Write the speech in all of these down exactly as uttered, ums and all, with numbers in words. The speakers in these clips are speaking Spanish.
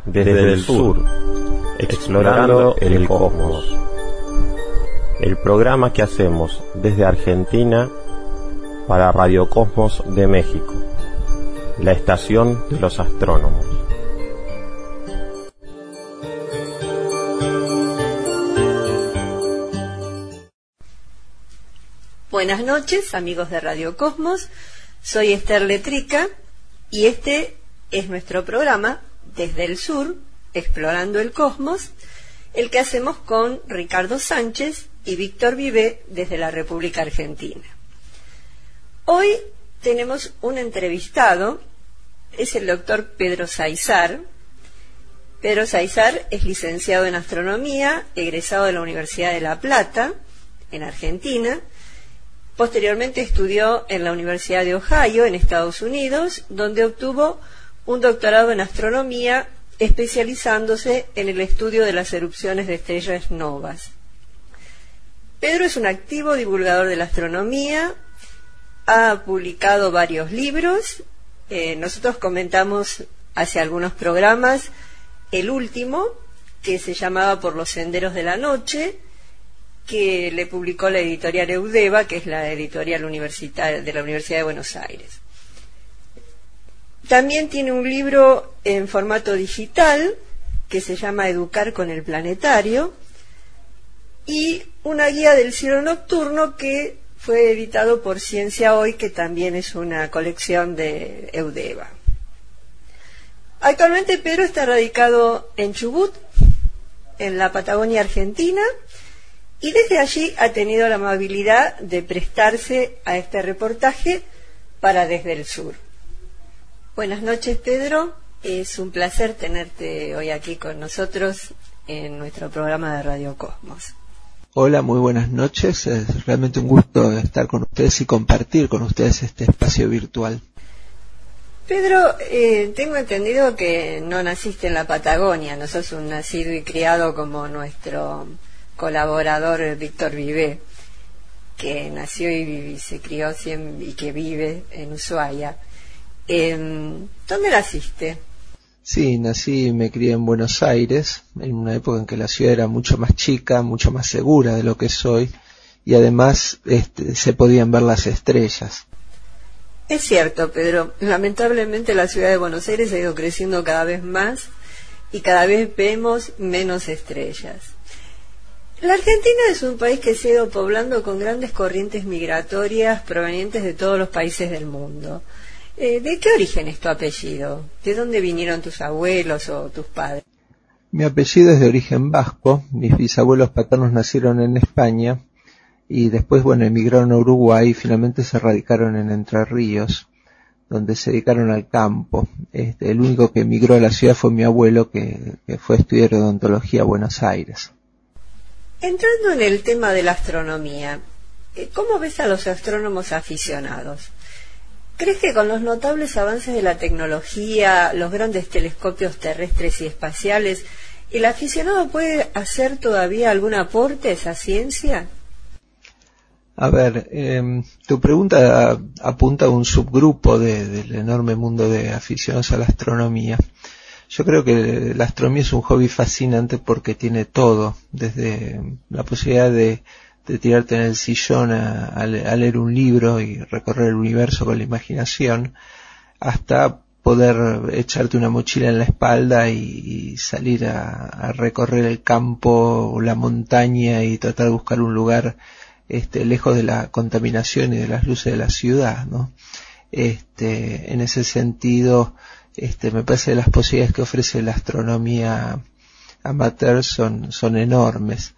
Desde el sur, explorando el cosmos. El programa que hacemos desde Argentina para Radio Cosmos de México, la estación de los astrónomos. Buenas noches, amigos de Radio Cosmos. Soy Esther Letrica y este es nuestro programa Desde el Sur, Explorando el Cosmos, el que hacemos con Ricardo Sánchez y Víctor Vivé desde la República Argentina. Hoy tenemos un entrevistado, es el doctor Pedro Saizar. Pedro Saizar es licenciado en Astronomía, egresado de la Universidad de La Plata, en Argentina. Posteriormente estudió en la Universidad de Ohio, en Estados Unidos, donde obtuvo un doctorado en astronomía, especializándose en el estudio de las erupciones de estrellas novas. Pedro es un activo divulgador de la astronomía, ha publicado varios libros. Eh, nosotros comentamos hace algunos programas el último, que se llamaba Por los senderos de la noche, que le publicó la editorial Eudeva, que es la editorial universitaria de la Universidad de Buenos Aires. También tiene un libro en formato digital que se llama Educar con el Planetario y una guía del cielo nocturno que fue editado por Ciencia Hoy, que también es una colección de Eudeva. Actualmente Pedro está radicado en Chubut, en la Patagonia Argentina, y desde allí ha tenido la amabilidad de prestarse a este reportaje para Desde el Sur. Buenas noches, Pedro. Es un placer tenerte hoy aquí con nosotros en nuestro programa de Radio Cosmos. Hola, muy buenas noches. Es realmente un gusto estar con ustedes y compartir con ustedes este espacio virtual. Pedro, eh, tengo entendido que no naciste en la Patagonia, no sos un nacido y criado como nuestro colaborador Víctor Vivé, que nació y, y se crió y que vive en Ushuaia. Eh, ¿Dónde naciste? Sí, nací y me crié en Buenos Aires, en una época en que la ciudad era mucho más chica, mucho más segura de lo que es hoy, y además este, se podían ver las estrellas. Es cierto, Pedro. Lamentablemente la ciudad de Buenos Aires ha ido creciendo cada vez más y cada vez vemos menos estrellas. La Argentina es un país que se ha ido poblando con grandes corrientes migratorias provenientes de todos los países del mundo. Eh, ¿De qué origen es tu apellido? ¿De dónde vinieron tus abuelos o tus padres? Mi apellido es de origen vasco. Mis bisabuelos paternos nacieron en España y después, bueno, emigraron a Uruguay y finalmente se radicaron en Entre Ríos, donde se dedicaron al campo. Este, el único que emigró a la ciudad fue mi abuelo, que, que fue a estudiar odontología a Buenos Aires. Entrando en el tema de la astronomía, ¿cómo ves a los astrónomos aficionados? ¿Crees que con los notables avances de la tecnología, los grandes telescopios terrestres y espaciales, el aficionado puede hacer todavía algún aporte a esa ciencia? A ver, eh, tu pregunta apunta a un subgrupo de, del enorme mundo de aficionados a la astronomía. Yo creo que la astronomía es un hobby fascinante porque tiene todo, desde la posibilidad de, de tirarte en el sillón a, a leer un libro y recorrer el universo con la imaginación, hasta poder echarte una mochila en la espalda y, y salir a, a recorrer el campo o la montaña y tratar de buscar un lugar este, lejos de la contaminación y de las luces de la ciudad, ¿no? Este, en ese sentido, Este, me parece que las posibilidades que ofrece la astronomía amateur son, son enormes.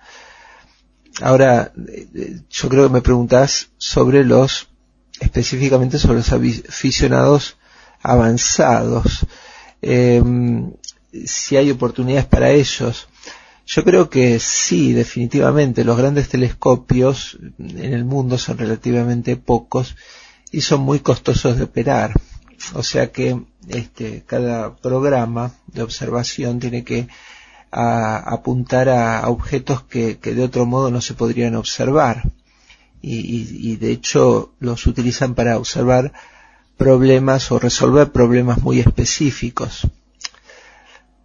Ahora, yo creo que me preguntás sobre los, específicamente sobre los aficionados avanzados. Eh, si hay oportunidades para ellos. Yo creo que sí, definitivamente. Los grandes telescopios en el mundo son relativamente pocos y son muy costosos de operar. O sea que este, cada programa de observación tiene que a, apuntar a, a objetos que, que de otro modo no se podrían observar. Y, y, y de hecho los utilizan para observar problemas o resolver problemas muy específicos.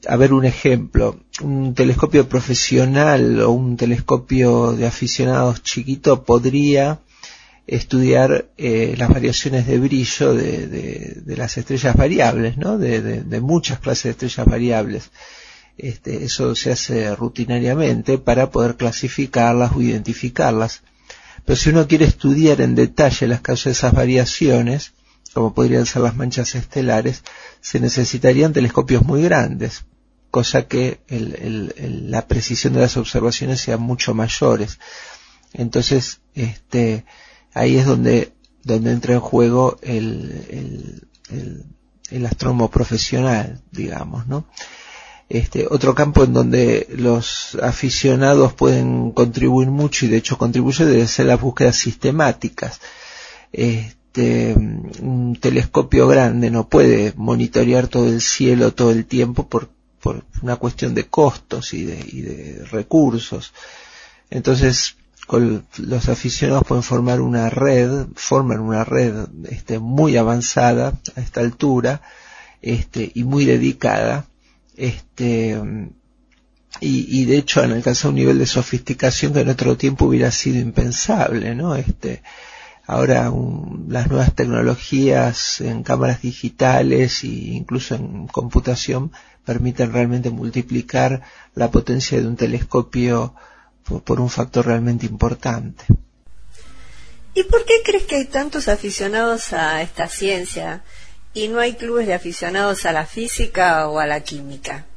a ver un ejemplo, un telescopio profesional o un telescopio de aficionados chiquito podría estudiar eh, las variaciones de brillo de, de, de las estrellas variables, ¿no? De, de, de muchas clases de estrellas variables. Este, eso se hace rutinariamente para poder clasificarlas o identificarlas. Pero si uno quiere estudiar en detalle las causas de esas variaciones, como podrían ser las manchas estelares, se necesitarían telescopios muy grandes, cosa que el, el, el, la precisión de las observaciones sea mucho mayores. Entonces, este, ahí es donde, donde entra en juego el, el, el, el astrónomo profesional, digamos, ¿no? Este, otro campo en donde los aficionados pueden contribuir mucho, y de hecho contribuye, debe ser las búsquedas sistemáticas. Este, un telescopio grande no puede monitorear todo el cielo todo el tiempo por, por una cuestión de costos y de, y de recursos. Entonces, con los aficionados pueden formar una red, forman una red este, muy avanzada a esta altura, este, y muy dedicada, este, y, y de hecho han alcanzado un nivel de sofisticación que en otro tiempo hubiera sido impensable, ¿no? Este, ahora un, las nuevas tecnologías en cámaras digitales e incluso en computación permiten realmente multiplicar la potencia de un telescopio por, por un factor realmente importante. ¿Y por qué crees que hay tantos aficionados a esta ciencia y no hay clubes de aficionados a la física o a la química?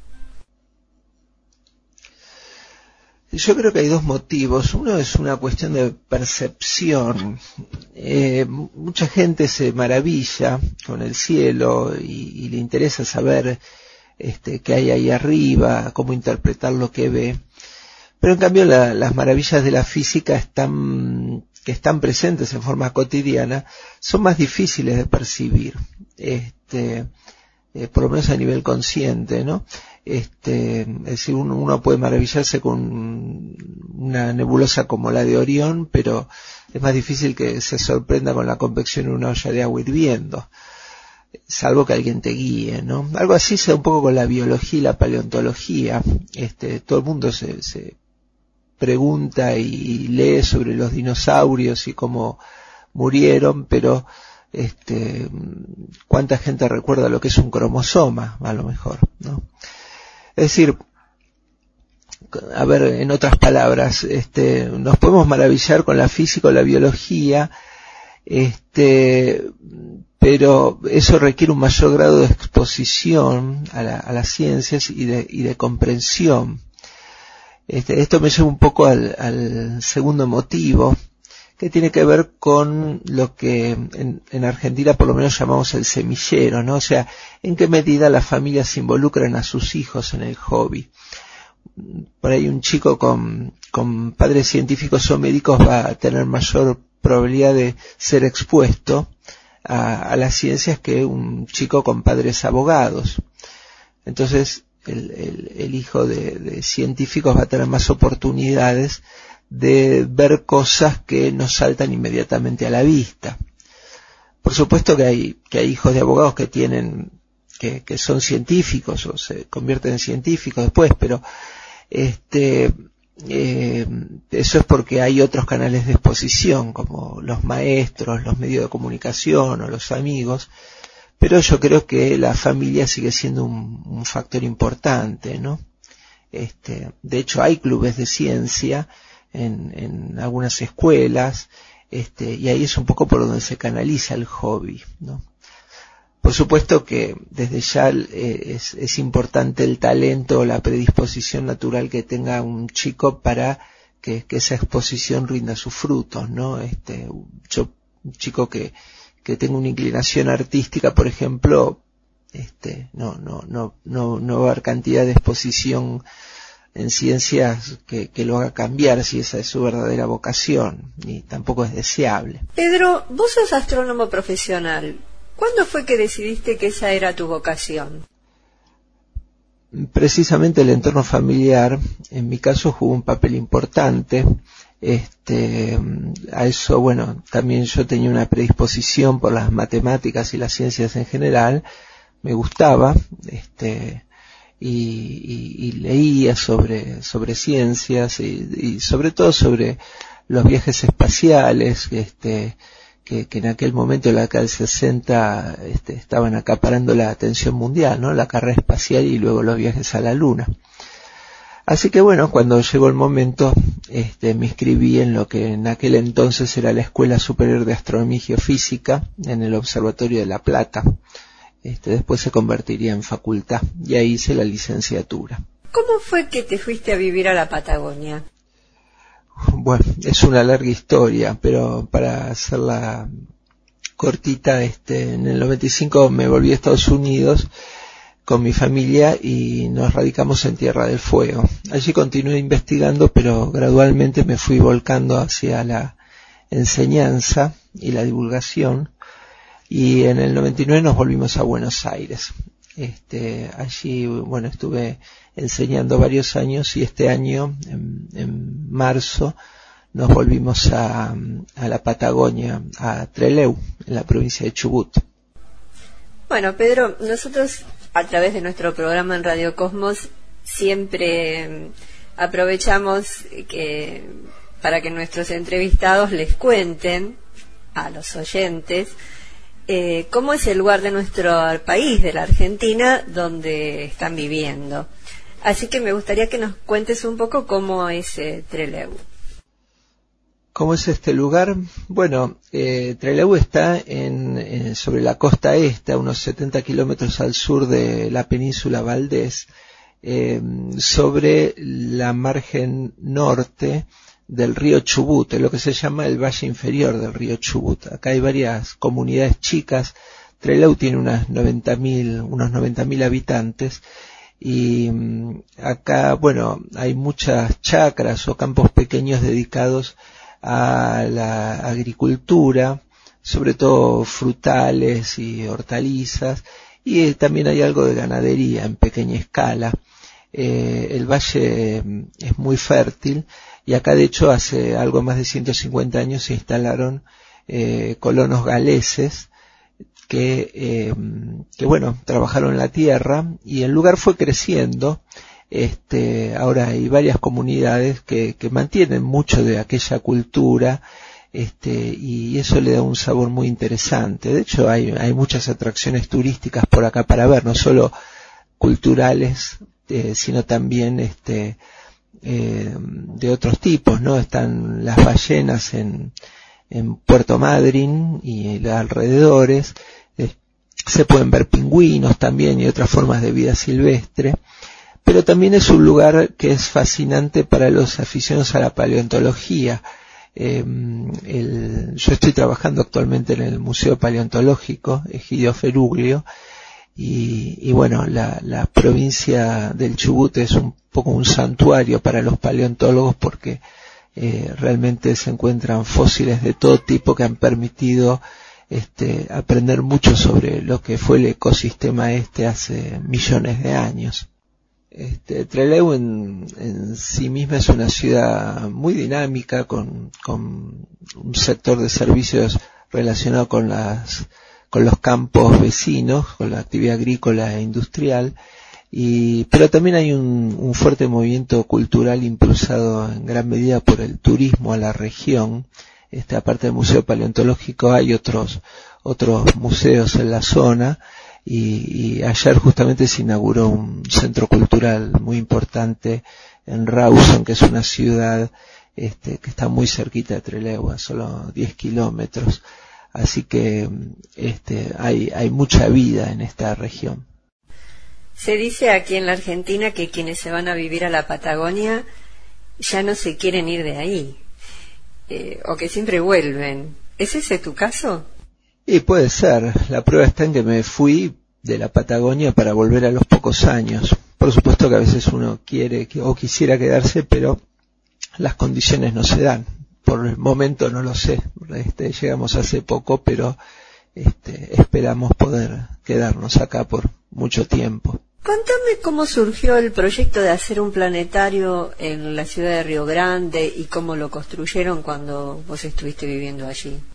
Yo creo que hay dos motivos. Uno es una cuestión de percepción. Eh, mucha gente se maravilla con el cielo y, y le interesa saber este, qué hay ahí arriba, cómo interpretar lo que ve. Pero en cambio la, las maravillas de la física están, que están presentes en forma cotidiana, son más difíciles de percibir, este, eh, por lo menos a nivel consciente, ¿no? Este, es decir, uno, uno puede maravillarse con una nebulosa como la de Orión, pero es más difícil que se sorprenda con la convección en una olla de agua hirviendo, salvo que alguien te guíe, ¿no? Algo así se da un poco con la biología y la paleontología. Este, todo el mundo se, se pregunta y lee sobre los dinosaurios y cómo murieron, pero este, ¿cuánta gente recuerda lo que es un cromosoma? A lo mejor, ¿no? Es decir, a ver, en otras palabras, este, nos podemos maravillar con la física o la biología, este, pero eso requiere un mayor grado de exposición a, la, a las ciencias y de, y de comprensión. Este, esto me lleva un poco al, al segundo motivo, que tiene que ver con lo que en, en Argentina por lo menos llamamos el semillero, ¿no? O sea, en qué medida las familias involucran a sus hijos en el hobby. Por ahí un chico con, con padres científicos o médicos va a tener mayor probabilidad de ser expuesto a, a las ciencias que un chico con padres abogados. Entonces, el, el, el hijo de, de científicos va a tener más oportunidades de ver cosas que nos saltan inmediatamente a la vista. Por supuesto que hay, que hay hijos de abogados que tienen, que, que son científicos o se convierten en científicos después, pero este, eh, eso es porque hay otros canales de exposición, como los maestros, los medios de comunicación o los amigos, pero yo creo que la familia sigue siendo un, un factor importante, ¿no? Este, de hecho hay clubes de ciencia en, en algunas escuelas, este, y ahí es un poco por donde se canaliza el hobby, ¿no? Por supuesto que desde ya eh, es, es importante el talento o la predisposición natural que tenga un chico para que, que esa exposición rinda sus frutos, ¿no? Este, yo, un chico que, que tenga una inclinación artística, por ejemplo, este, no, no, no, no, no va a haber cantidad de exposición en ciencias que, que lo haga cambiar si esa es su verdadera vocación, y tampoco es deseable. Pedro, vos sos astrónomo profesional. ¿Cuándo fue que decidiste que esa era tu vocación? Precisamente el entorno familiar, en mi caso, jugó un papel importante. Este, a eso, bueno, también yo tenía una predisposición por las matemáticas y las ciencias en general, me gustaba, este, y, y, y leía sobre, sobre ciencias y, y sobre todo sobre los viajes espaciales, este, que, que en aquel momento, en la década del sesenta, este, estaban acaparando la atención mundial, ¿no? La carrera espacial y luego los viajes a la Luna. Así que bueno, cuando llegó el momento, este, me inscribí en lo que en aquel entonces era la Escuela Superior de Astronomía y Geofísica, en el Observatorio de La Plata. Este, después se convertiría en facultad, y ahí hice la licenciatura. ¿Cómo fue que te fuiste a vivir a la Patagonia? Bueno, es una larga historia, pero para hacerla cortita, este, en el noventa y cinco me volví a Estados Unidos con mi familia y nos radicamos en Tierra del Fuego. Allí continué investigando, pero gradualmente me fui volcando hacia la enseñanza y la divulgación, y en el noventa y nueve nos volvimos a Buenos Aires. Este, allí, bueno, estuve enseñando varios años, y este año, en, en marzo, nos volvimos a, a la Patagonia, a Trelew, en la provincia de Chubut. Bueno, Pedro, nosotros a través de nuestro programa en Radio Cosmos siempre aprovechamos que para que nuestros entrevistados les cuenten a los oyentes eh, cómo es el lugar de nuestro país, de la Argentina, donde están viviendo. Así que me gustaría que nos cuentes un poco cómo es eh, Trelew. ¿Cómo es este lugar? Bueno, eh, Trelew está en, en, sobre la costa este, a unos setenta kilómetros al sur de la península Valdés, eh, sobre la margen norte del río Chubut, en lo que se llama el valle inferior del río Chubut. Acá hay varias comunidades chicas. Trelew tiene unas noventa mil, unos noventa mil habitantes, y um, acá, bueno, hay muchas chacras o campos pequeños dedicados a la agricultura, sobre todo frutales y hortalizas, y eh, también hay algo de ganadería en pequeña escala. Eh, el valle eh, es muy fértil, y acá de hecho hace algo más de ciento cincuenta años se instalaron eh, colonos galeses que, eh, que bueno, trabajaron la tierra, y el lugar fue creciendo. Este, ahora hay varias comunidades que, que mantienen mucho de aquella cultura, este, y eso le da un sabor muy interesante. De hecho, hay, hay muchas atracciones turísticas por acá para ver, no solo culturales, eh, sino también, este, eh, de otros tipos, ¿no? Están las ballenas en, en Puerto Madryn y los alrededores, eh, se pueden ver pingüinos también y otras formas de vida silvestre. Pero también es un lugar que es fascinante para los aficionados a la paleontología. Eh, el, yo estoy trabajando actualmente en el Museo Paleontológico Egidio Feruglio, y, y bueno, la, la provincia del Chubut es un poco un santuario para los paleontólogos, porque eh, realmente se encuentran fósiles de todo tipo que han permitido este, aprender mucho sobre lo que fue el ecosistema este hace millones de años. Este, Trelew en, en sí misma es una ciudad muy dinámica, con, con un sector de servicios relacionado con las, con los campos vecinos, con la actividad agrícola e industrial, y, pero también hay un, un fuerte movimiento cultural impulsado en gran medida por el turismo a la región. Este, aparte del Museo Paleontológico hay otros, otros museos en la zona. Y, y ayer justamente se inauguró un centro cultural muy importante en Rawson, que es una ciudad este, que está muy cerquita de Trelew, a solo diez kilómetros. Así que este, hay, hay mucha vida en esta región. Se dice aquí en la Argentina que quienes se van a vivir a la Patagonia ya no se quieren ir de ahí, eh, o que siempre vuelven. ¿Es ese tu caso? Y puede ser. La prueba está en que me fui de la Patagonia para volver a los pocos años. Por supuesto que a veces uno quiere o quisiera quedarse, pero las condiciones no se dan. Por el momento no lo sé. Este, llegamos hace poco, pero este, esperamos poder quedarnos acá por mucho tiempo. Contame cómo surgió el proyecto de hacer un planetario en la ciudad de Río Grande y cómo lo construyeron cuando vos estuviste viviendo allí.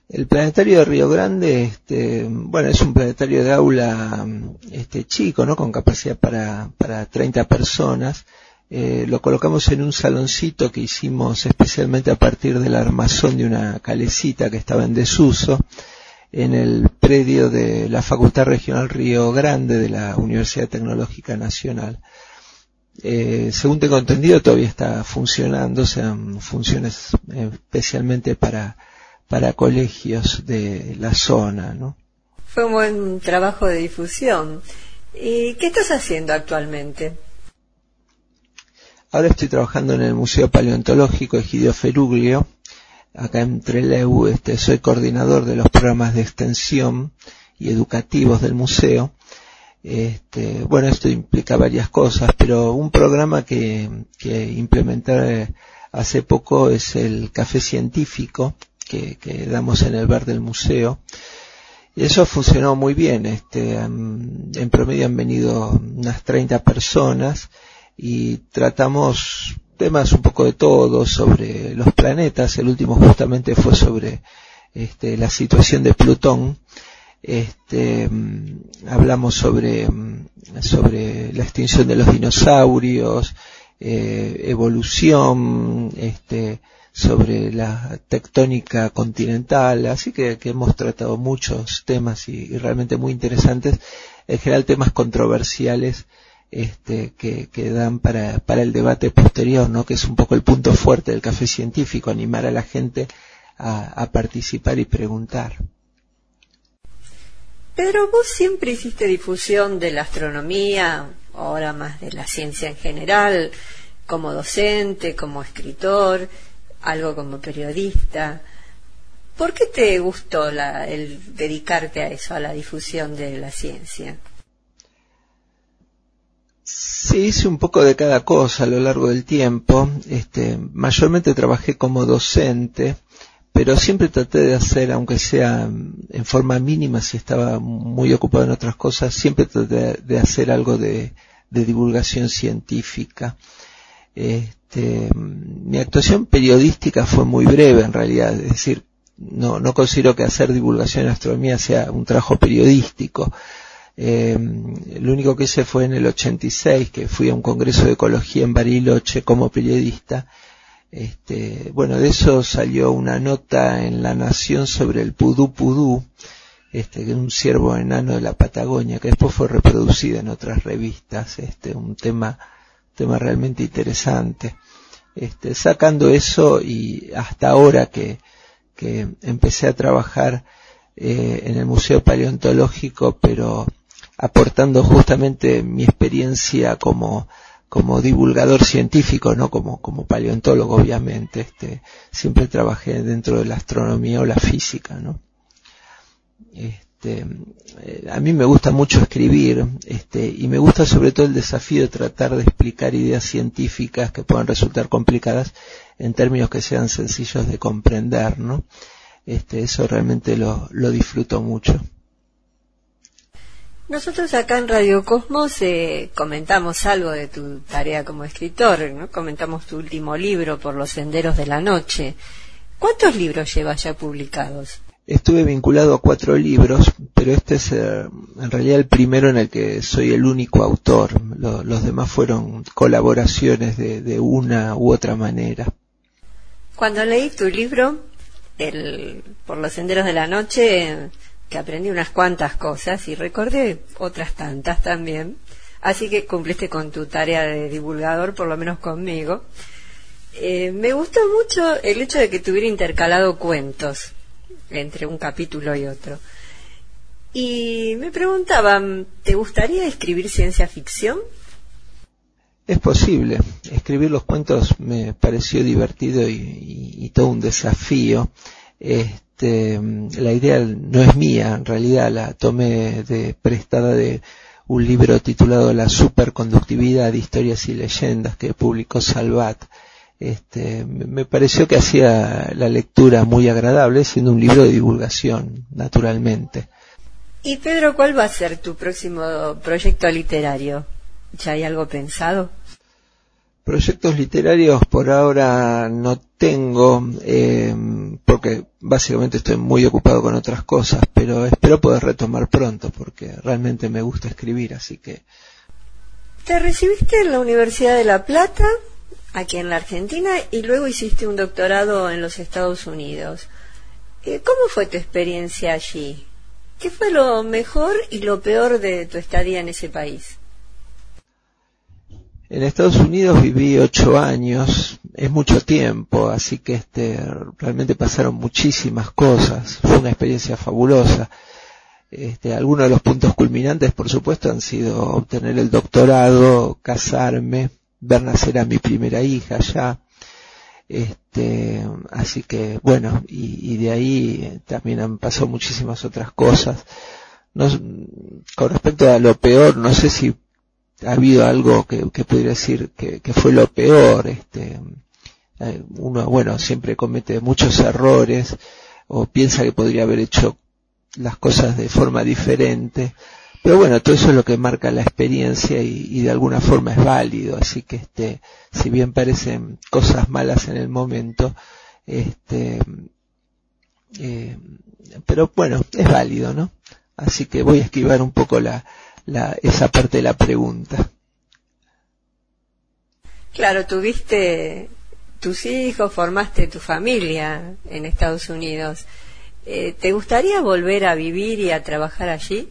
El planetario de Río Grande, este, bueno, es un planetario de aula este, chico, ¿no? Con capacidad para, para treinta personas. Eh, lo colocamos en un saloncito que hicimos especialmente a partir del armazón de una calecita que estaba en desuso, en el predio de la Facultad Regional Río Grande de la Universidad Tecnológica Nacional. Eh, según tengo entendido, todavía está funcionando, o sea, funciones especialmente para, para colegios de la zona, ¿no? Fue un buen trabajo de difusión. ¿Y qué estás haciendo actualmente? Ahora estoy trabajando en el Museo Paleontológico Egidio Feruglio, acá en Trelew. Este, soy coordinador de los programas de extensión y educativos del museo. Este, bueno, esto implica varias cosas, pero un programa que, que implementé hace poco es el café científico que, que damos en el bar del museo. Y eso funcionó muy bien. Este, en promedio han venido unas treinta personas y tratamos temas un poco de todo sobre los planetas. El último justamente fue sobre este, la situación de Plutón. Este, hablamos sobre, sobre la extinción de los dinosaurios, eh, evolución, este, sobre la tectónica continental, así que, que hemos tratado muchos temas y, y realmente muy interesantes, en general temas controversiales, este, que, que dan para, para el debate posterior, ¿no? Que es un poco el punto fuerte del café científico, animar a la gente a, a participar y preguntar. Pedro, vos siempre hiciste difusión de la astronomía, ahora más de la ciencia en general, como docente, como escritor, algo como periodista. ¿Por qué te gustó la, el dedicarte a eso, a la difusión de la ciencia? Sí, hice un poco de cada cosa a lo largo del tiempo. Este, mayormente trabajé como docente, pero siempre traté de hacer, aunque sea en forma mínima, si estaba muy ocupado en otras cosas, siempre traté de hacer algo de, de divulgación científica. Este, mi actuación periodística fue muy breve en realidad, es decir, no, no considero que hacer divulgación en astronomía sea un trabajo periodístico. Eh, lo único que hice fue en el ochenta y seis, que fui a un congreso de ecología en Bariloche como periodista. Este, bueno, de eso salió una nota en La Nación sobre el pudú pudú, este, que es un ciervo enano de la Patagonia, que después fue reproducida en otras revistas, este, un tema, tema realmente interesante. Este, sacando eso y hasta ahora que, que empecé a trabajar eh, en el Museo Paleontológico, pero aportando justamente mi experiencia como como divulgador científico, no como como paleontólogo, obviamente. Este, siempre trabajé dentro de la astronomía o la física, ¿no? Este, eh, a mí me gusta mucho escribir, este, y me gusta sobre todo el desafío de tratar de explicar ideas científicas que puedan resultar complicadas en términos que sean sencillos de comprender, ¿no? Este, eso realmente lo, lo disfruto mucho. Nosotros acá en Radio Cosmos eh, comentamos algo de tu tarea como escritor, ¿no? Comentamos tu último libro, Por los senderos de la noche. ¿Cuántos libros llevas ya publicados? Estuve vinculado a cuatro libros, pero este es eh, en realidad el primero en el que soy el único autor. Lo, los demás fueron colaboraciones de, de una u otra manera. Cuando leí tu libro, el Por los senderos de la noche, eh, que aprendí unas cuantas cosas y recordé otras tantas también, así que cumpliste con tu tarea de divulgador, por lo menos conmigo. Eh, me gustó mucho el hecho de que tuviera intercalado cuentos entre un capítulo y otro. Y me preguntaban, ¿te gustaría escribir ciencia ficción? Es posible. Escribir los cuentos me pareció divertido y, y, y todo un desafío. Este, la idea no es mía, en realidad la tomé de prestada de un libro titulado La superconductividad de historias y leyendas que publicó Salvat. Este, me pareció que hacía la lectura muy agradable, siendo un libro de divulgación, naturalmente. Y Pedro, ¿cuál va a ser tu próximo proyecto literario? ¿Ya hay algo pensado? Proyectos literarios por ahora no tengo, eh, porque básicamente estoy muy ocupado con otras cosas, pero espero poder retomar pronto, porque realmente me gusta escribir, así que... Te recibiste en la Universidad de La Plata, aquí en la Argentina, y luego hiciste un doctorado en los Estados Unidos. Eh, ¿Cómo fue tu experiencia allí? ¿Qué fue lo mejor y lo peor de tu estadía en ese país? En Estados Unidos viví ocho años, es mucho tiempo, así que este realmente pasaron muchísimas cosas, fue una experiencia fabulosa. Este, algunos de los puntos culminantes, por supuesto, han sido obtener el doctorado, casarme, ver nacer a mi primera hija ya, este, así que bueno, y, y de ahí también han pasado muchísimas otras cosas. No, con respecto a lo peor, no sé si ha habido algo que, que pudiera decir que, que fue lo peor. Este, uno, bueno, siempre comete muchos errores o piensa que podría haber hecho las cosas de forma diferente, pero bueno, todo eso es lo que marca la experiencia y, y de alguna forma es válido, así que este, si bien parecen cosas malas en el momento, este, eh, pero bueno, es válido, ¿no? Así que voy a esquivar un poco la La, esa parte de la pregunta. Claro, tuviste tus hijos, formaste tu familia en Estados Unidos. Eh, ¿Te gustaría volver a vivir y a trabajar allí?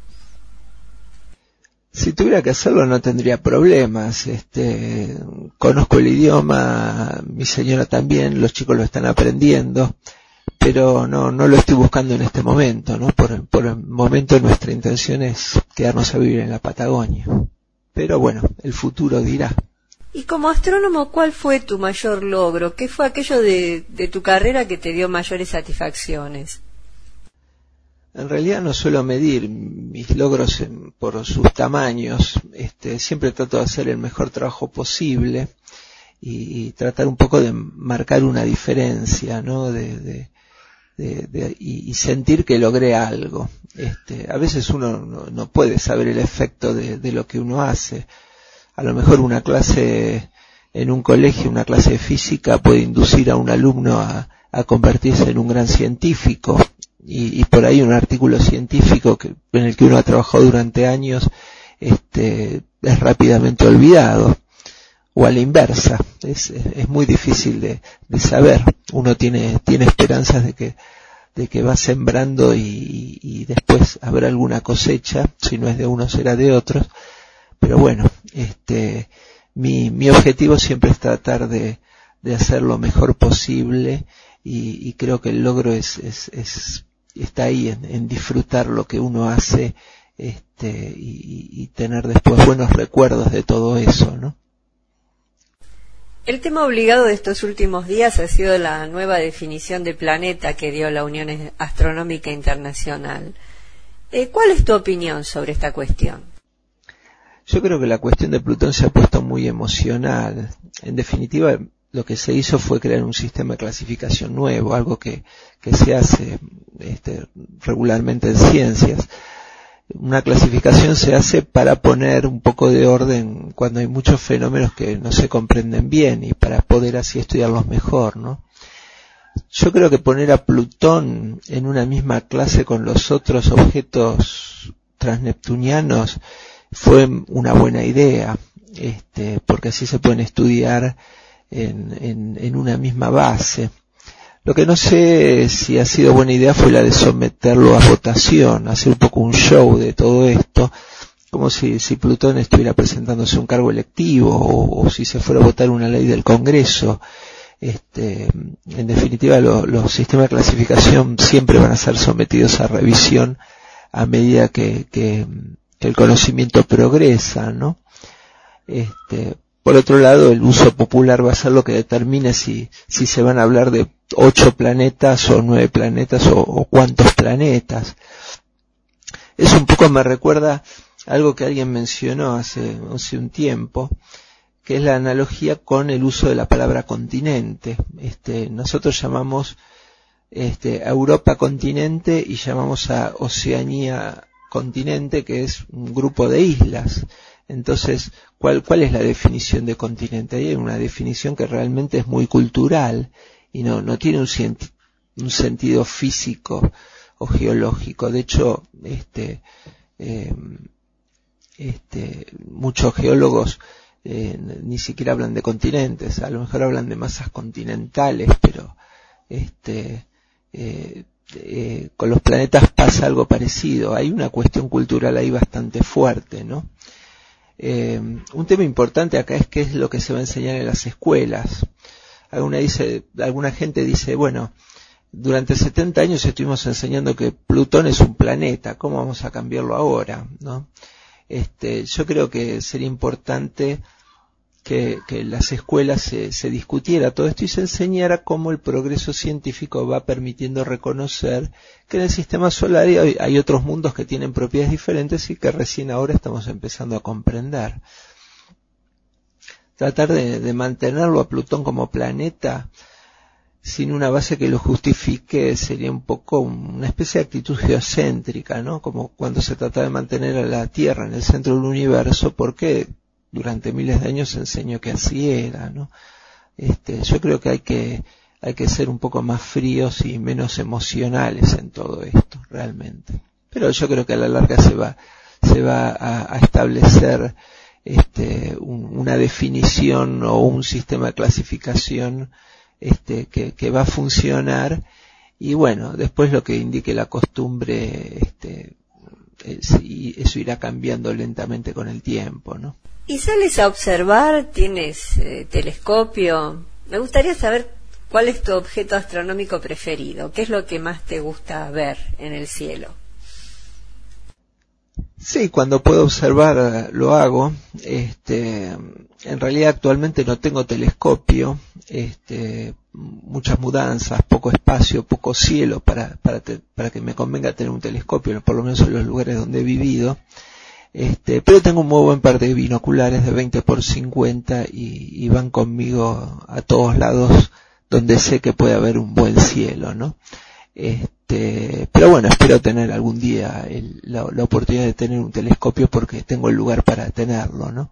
Si tuviera que hacerlo no tendría problemas. Este, conozco el idioma, mi señora también, los chicos lo están aprendiendo, pero no no lo estoy buscando en este momento, ¿no? Por, por el momento nuestra intención es quedarnos a vivir en la Patagonia. Pero bueno, el futuro dirá. Y como astrónomo, ¿cuál fue tu mayor logro? ¿Qué fue aquello de, de tu carrera que te dio mayores satisfacciones? En realidad no suelo medir mis logros en, por sus tamaños. Este, siempre trato de hacer el mejor trabajo posible y, y tratar un poco de marcar una diferencia, ¿no? De, de De, de, y, y sentir que logré algo. Este, a veces uno no, no puede saber el efecto de, de lo que uno hace. A lo mejor una clase en un colegio, una clase de física puede inducir a un alumno a, a convertirse en un gran científico y, y por ahí un artículo científico que, en el que uno ha trabajado durante años este, es rápidamente olvidado. O a la inversa, es, es muy difícil de, de saber. Uno tiene, tiene esperanzas de que, de que va sembrando y, y después habrá alguna cosecha, si no es de uno será de otros, pero bueno, este, mi, mi objetivo siempre es tratar de, de hacer lo mejor posible y, y creo que el logro es, es, es está ahí en, en disfrutar lo que uno hace, este, y, y tener después buenos recuerdos de todo eso, ¿no? El tema obligado de estos últimos días ha sido la nueva definición de planeta que dio la Unión Astronómica Internacional. Eh, ¿Cuál es tu opinión sobre esta cuestión? Yo creo que la cuestión de Plutón se ha puesto muy emocional. En definitiva, lo que se hizo fue crear un sistema de clasificación nuevo, algo que, que se hace este, regularmente en ciencias. Una clasificación se hace para poner un poco de orden cuando hay muchos fenómenos que no se comprenden bien y para poder así estudiarlos mejor, ¿no? Yo creo que poner a Plutón en una misma clase con los otros objetos transneptunianos fue una buena idea, este, porque así se pueden estudiar en, en, en una misma base. Lo que no sé si ha sido buena idea fue la de someterlo a votación, hacer un poco un show de todo esto, como si, si Plutón estuviera presentándose un cargo electivo o, o si se fuera a votar una ley del Congreso. Este, en definitiva, lo, los sistemas de clasificación siempre van a ser sometidos a revisión a medida que, que, que el conocimiento progresa, ¿no? Este, por otro lado, el uso popular va a ser lo que determine si, si se van a hablar de ocho planetas o nueve planetas o, o cuántos planetas. Eso un poco me recuerda algo que alguien mencionó hace, hace un tiempo, que es la analogía con el uso de la palabra continente. Este, nosotros llamamos este, a Europa continente y llamamos a Oceanía continente, que es un grupo de islas. Entonces, ¿cuál, cuál es la definición de continente? Hay una definición que realmente es muy cultural y no, no tiene un, cienti- un sentido físico o geológico. De hecho, este, eh, este, muchos geólogos eh, ni siquiera hablan de continentes, a lo mejor hablan de masas continentales, pero este, eh, eh, con los planetas pasa algo parecido. Hay una cuestión cultural ahí bastante fuerte, ¿no? Eh, un tema importante acá es qué es lo que se va a enseñar en las escuelas. Alguna dice, alguna gente dice, bueno, durante setenta años estuvimos enseñando que Plutón es un planeta, ¿cómo vamos a cambiarlo ahora? ¿No? Este, yo creo que sería importante que, que en las escuelas se, se discutiera todo esto y se enseñara cómo el progreso científico va permitiendo reconocer que en el sistema solar hay, hay otros mundos que tienen propiedades diferentes y que recién ahora estamos empezando a comprender. Tratar de, de mantenerlo a Plutón como planeta sin una base que lo justifique sería un poco una especie de actitud geocéntrica, ¿no? Como cuando se trata de mantener a la Tierra en el centro del universo, porque durante miles de años se enseñó que así era, ¿no? Este, yo creo que hay que hay que ser un poco más fríos y menos emocionales en todo esto, realmente. Pero yo creo que a la larga se va se va a, a establecer este un, una definición o un sistema de clasificación este que, que va a funcionar, y bueno, después lo que indique la costumbre, este es, y eso irá cambiando lentamente con el tiempo, ¿no? ¿Y sales a observar? ¿Tienes eh, telescopio? Me gustaría saber cuál es tu objeto astronómico preferido. ¿Qué es lo que más te gusta ver en el cielo? Sí, cuando puedo observar lo hago. Este, en realidad actualmente no tengo telescopio. Este, muchas mudanzas, poco espacio, poco cielo para para te, para que me convenga tener un telescopio, por lo menos en los lugares donde he vivido. Este, pero tengo un muy buen par de binoculares de veinte por cincuenta y, y van conmigo a todos lados donde sé que puede haber un buen cielo, ¿no? Este, pero bueno, espero tener algún día el, la, la oportunidad de tener un telescopio porque tengo el lugar para tenerlo, ¿no?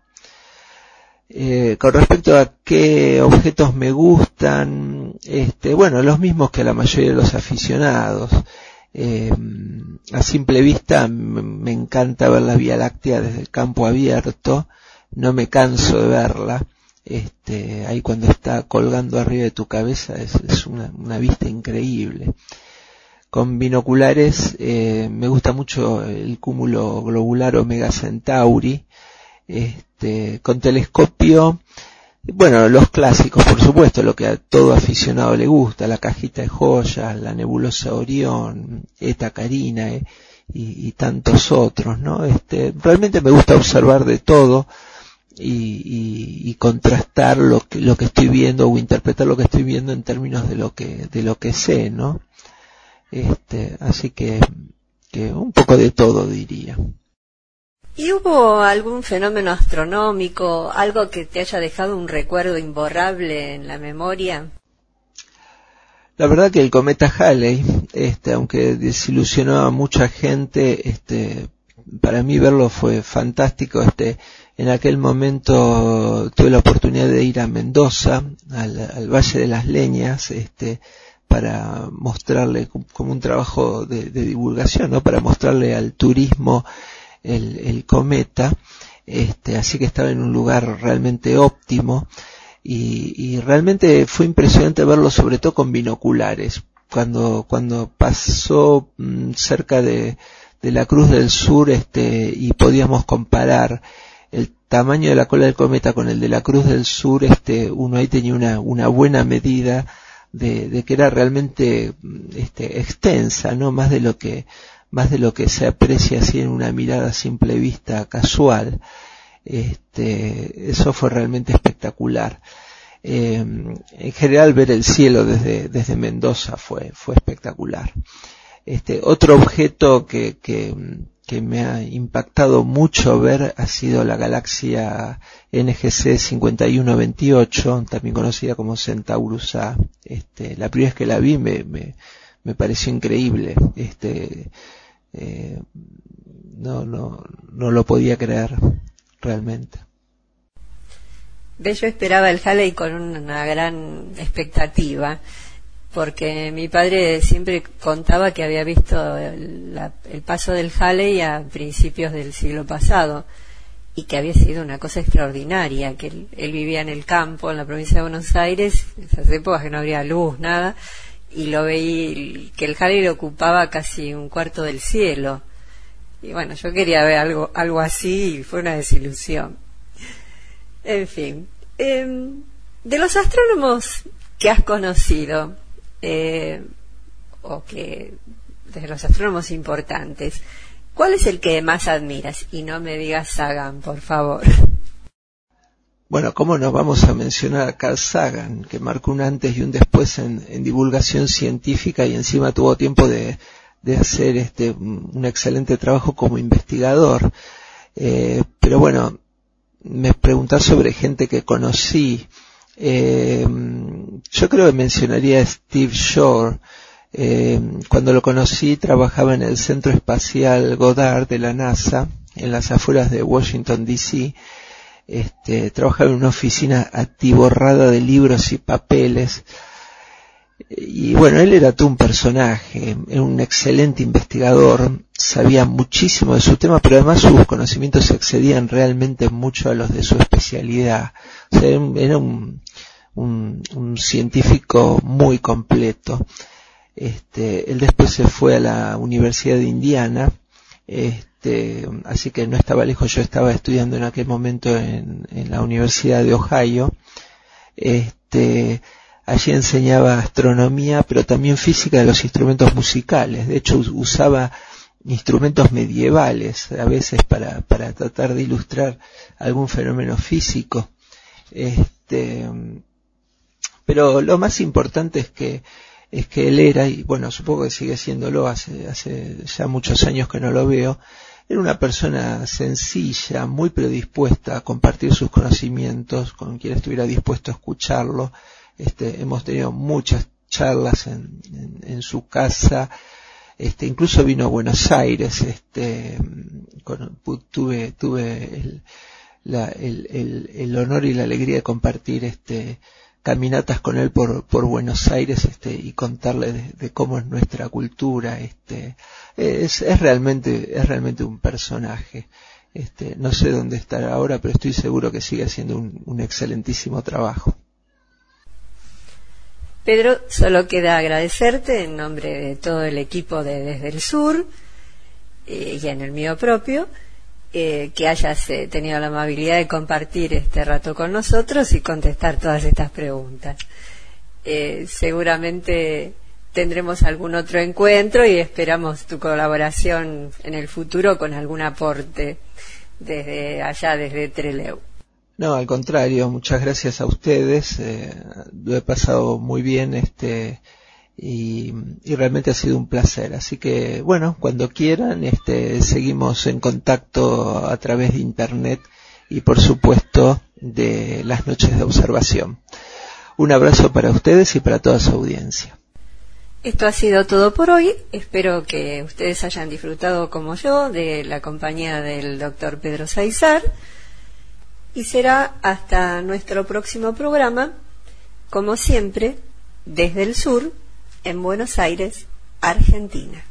Eh, con respecto a qué objetos me gustan, este, bueno, los mismos que a la mayoría de los aficionados. Eh, a simple vista me, me encanta ver la Vía Láctea desde el campo abierto, no me canso de verla. Este, ahí cuando está colgando arriba de tu cabeza es, es una, una vista increíble. Con binoculares eh, me gusta mucho el cúmulo globular Omega Centauri. Este, con telescopio, bueno, los clásicos, por supuesto, lo que a todo aficionado le gusta, la cajita de joyas, la nebulosa Orión, Eta Carinae y, y tantos otros, ¿no? Este, realmente me gusta observar de todo y, y, y contrastar lo que, lo que estoy viendo o interpretar lo que estoy viendo en términos de lo que, de lo que sé, ¿no? Este, así que, que un poco de todo diría. ¿Y hubo algún fenómeno astronómico, algo que te haya dejado un recuerdo imborrable en la memoria? La verdad que el cometa Halley, este, aunque desilusionó a mucha gente, este, para mí verlo fue fantástico. Este, en aquel momento tuve la oportunidad de ir a Mendoza, al, al Valle de las Leñas, este, para mostrarle como un trabajo de, de divulgación, ¿no? Para mostrarle al turismo El, el cometa, este, así que estaba en un lugar realmente óptimo y, y realmente fue impresionante verlo, sobre todo con binoculares. Cuando, cuando pasó mmm, cerca de, de la Cruz del Sur, este, y podíamos comparar el tamaño de la cola del cometa con el de la Cruz del Sur, este, uno ahí tenía una, una buena medida de, de que era realmente, este, extensa, ¿no? Más de lo que más de lo que se aprecia así en una mirada a simple vista casual. Este, eso fue realmente espectacular. Eh, en general ver el cielo desde, desde Mendoza fue, fue espectacular. Este, otro objeto que, que, que me ha impactado mucho ver ha sido la galaxia N G C cincuenta y uno veintiocho, también conocida como Centaurus A. Este, la primera vez que la vi me, me, me pareció increíble. Este, Eh, no, no, no lo podía creer. realmente. De yo esperaba el Halley con una gran expectativa, porque mi padre siempre contaba que había visto el, la, el paso del Halley a principios del siglo pasado y que había sido una cosa extraordinaria, que él, él vivía en el campo, en la provincia de Buenos Aires, en esas épocas que no habría luz, nada, y lo veía, que el Halley le ocupaba casi un cuarto del cielo. Y bueno, yo quería ver algo, algo así y fue una desilusión. En fin, eh, de los astrónomos que has conocido, eh, o que, de los astrónomos importantes, ¿cuál es el que más admiras? Y no me digas Sagan, por favor. Bueno, ¿cómo no vamos a mencionar a Carl Sagan, que marcó un antes y un después en, en divulgación científica y encima tuvo tiempo de, de hacer este un excelente trabajo como investigador? Eh, pero bueno, me preguntás sobre gente que conocí. Eh, yo creo que mencionaría a Steve Shore. Eh, cuando lo conocí trabajaba en el Centro Espacial Goddard de la NASA, en las afueras de Washington D C. Este, trabajaba en una oficina atiborrada de libros y papeles. Y bueno, él era todo un personaje, era un excelente investigador, sabía muchísimo de su tema, pero además sus conocimientos se excedían realmente mucho a los de su especialidad. O sea, era un, un, un científico muy completo. Este, él después se fue a la Universidad de Indiana, este, así que no estaba lejos. Yo estaba estudiando en aquel momento en, en la Universidad de Ohio. Este, allí enseñaba astronomía, pero también física de los instrumentos musicales. De hecho, usaba instrumentos medievales a veces para, para tratar de ilustrar algún fenómeno físico. Este, pero lo más importante es que es que él era, y bueno, supongo que sigue siéndolo, hace, hace ya muchos años que no lo veo, era una persona sencilla, muy predispuesta a compartir sus conocimientos con quien estuviera dispuesto a escucharlo. Este, hemos tenido muchas charlas en, en, en su casa, este, incluso vino a Buenos Aires, este, con, tuve, tuve el, la, el, el, el honor y la alegría de compartir, este, caminatas con él por, por Buenos Aires, este, y contarle de, de cómo es nuestra cultura. Este, es, es realmente, es realmente un personaje. Este, no sé dónde estará ahora, pero estoy seguro que sigue haciendo un, un excelentísimo trabajo. Pedro, solo queda agradecerte en nombre de todo el equipo de Desde el Sur, eh, y en el mío propio, Eh, que hayas eh, tenido la amabilidad de compartir este rato con nosotros y contestar todas estas preguntas. Eh, seguramente tendremos algún otro encuentro y esperamos tu colaboración en el futuro con algún aporte desde allá, desde Trelew. No, al contrario, muchas gracias a ustedes. Eh, lo he pasado muy bien, este, y, y realmente ha sido un placer. Así que, bueno, cuando quieran, este, seguimos en contacto a través de internet y, por supuesto, de las noches de observación. Un abrazo para ustedes y para toda su audiencia. Esto ha sido todo por hoy. Espero que ustedes hayan disfrutado como yo de la compañía del doctor Pedro Saizar, y será hasta nuestro próximo programa, como siempre, desde el sur, en Buenos Aires, Argentina.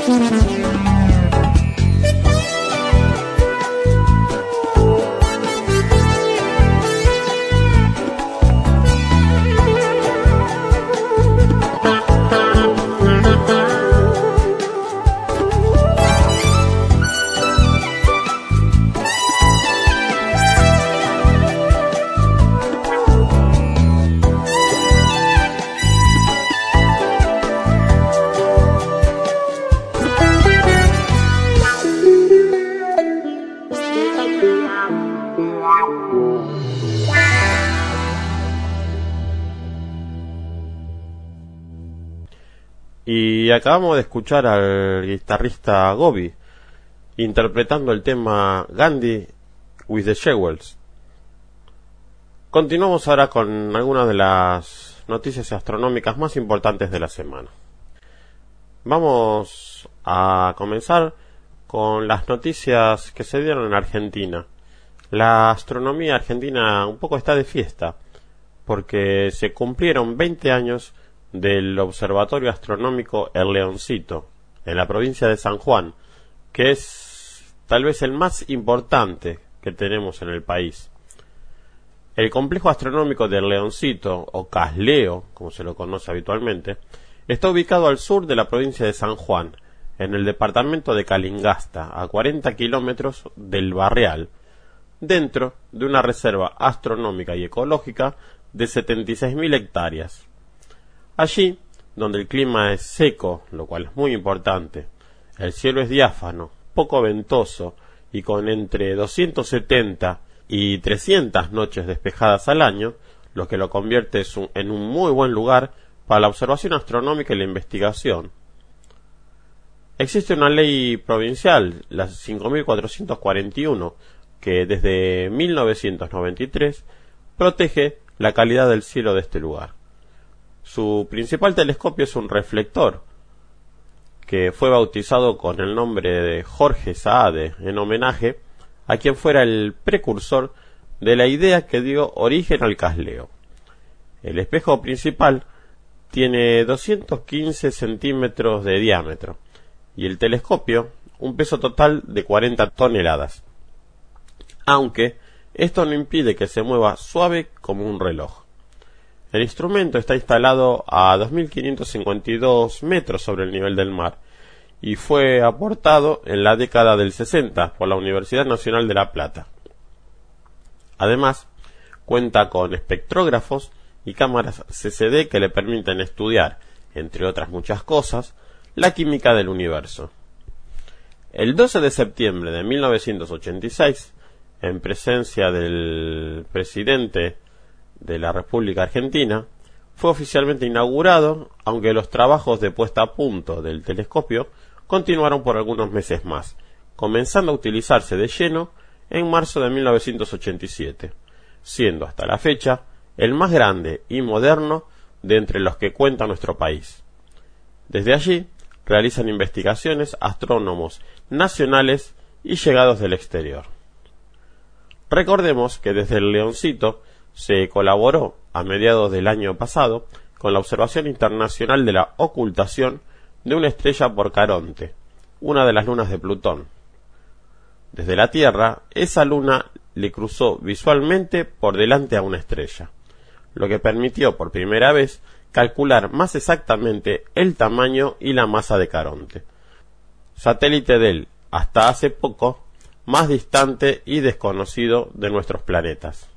Y acabamos de escuchar al guitarrista Gobi interpretando el tema Gandhi with the Jewels. Continuamos ahora con algunas de las noticias astronómicas más importantes de la semana. Vamos a comenzar con las noticias que se dieron en Argentina. La astronomía argentina un poco está de fiesta porque se cumplieron veinte años del Observatorio Astronómico El Leoncito, en la provincia de San Juan, que es tal vez el más importante que tenemos en el país. El complejo astronómico del Leoncito, o Casleo, como se lo conoce habitualmente, está ubicado al sur de la provincia de San Juan, en el departamento de Calingasta, a cuarenta kilómetros del Barreal, dentro de una reserva astronómica y ecológica de setenta y seis mil hectáreas. Allí, donde el clima es seco, lo cual es muy importante, el cielo es diáfano, poco ventoso y con entre doscientas setenta y trescientas noches despejadas al año, lo que lo convierte en un muy buen lugar para la observación astronómica y la investigación. Existe una ley provincial, la cinco mil cuatrocientos cuarenta y uno, que desde mil novecientos noventa y tres protege la calidad del cielo de este lugar. Su principal telescopio es un reflector, que fue bautizado con el nombre de Jorge Saade, en homenaje a quien fuera el precursor de la idea que dio origen al Casleo. El espejo principal tiene doscientos quince centímetros de diámetro y el telescopio un peso total de cuarenta toneladas, aunque esto no impide que se mueva suave como un reloj. El instrumento está instalado a dos mil quinientos cincuenta y dos metros sobre el nivel del mar y fue aportado en la década del sesenta por la Universidad Nacional de La Plata. Además, cuenta con espectrógrafos y cámaras C C D que le permiten estudiar, entre otras muchas cosas, la química del universo. El doce de septiembre de mil novecientos ochenta y seis, en presencia del presidente de la República Argentina, fue oficialmente inaugurado, aunque los trabajos de puesta a punto del telescopio continuaron por algunos meses más, comenzando a utilizarse de lleno en marzo de mil novecientos ochenta y siete, siendo hasta la fecha el más grande y moderno de entre los que cuenta nuestro país. Desde allí realizan investigaciones astrónomos nacionales y llegados del exterior. Recordemos que desde el Leoncito se colaboró a mediados del año pasado con la observación internacional de la ocultación de una estrella por Caronte, una de las lunas de Plutón. Desde la Tierra, esa luna le cruzó visualmente por delante a una estrella, lo que permitió por primera vez calcular más exactamente el tamaño y la masa de Caronte, satélite del, hasta hace poco, más distante y desconocido de nuestros planetas.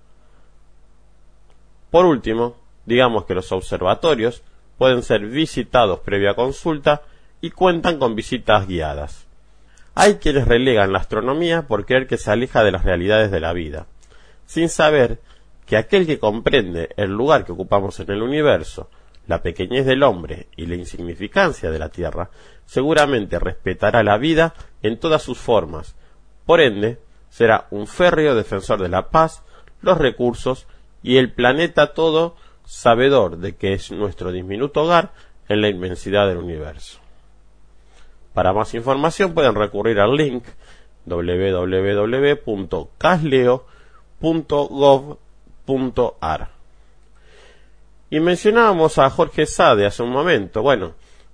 Por último, digamos que los observatorios pueden ser visitados previa consulta y cuentan con visitas guiadas. Hay quienes relegan la astronomía por creer que se aleja de las realidades de la vida, sin saber que aquel que comprende el lugar que ocupamos en el universo, la pequeñez del hombre y la insignificancia de la Tierra, seguramente respetará la vida en todas sus formas. Por ende, será un férreo defensor de la paz, los recursos y el planeta todo, sabedor de que es nuestro diminuto hogar en la inmensidad del universo. Para más información pueden recurrir al link doble u doble u doble u punto casleo punto gov punto ar. Y mencionábamos a Jorge Saade hace un momento. Bueno,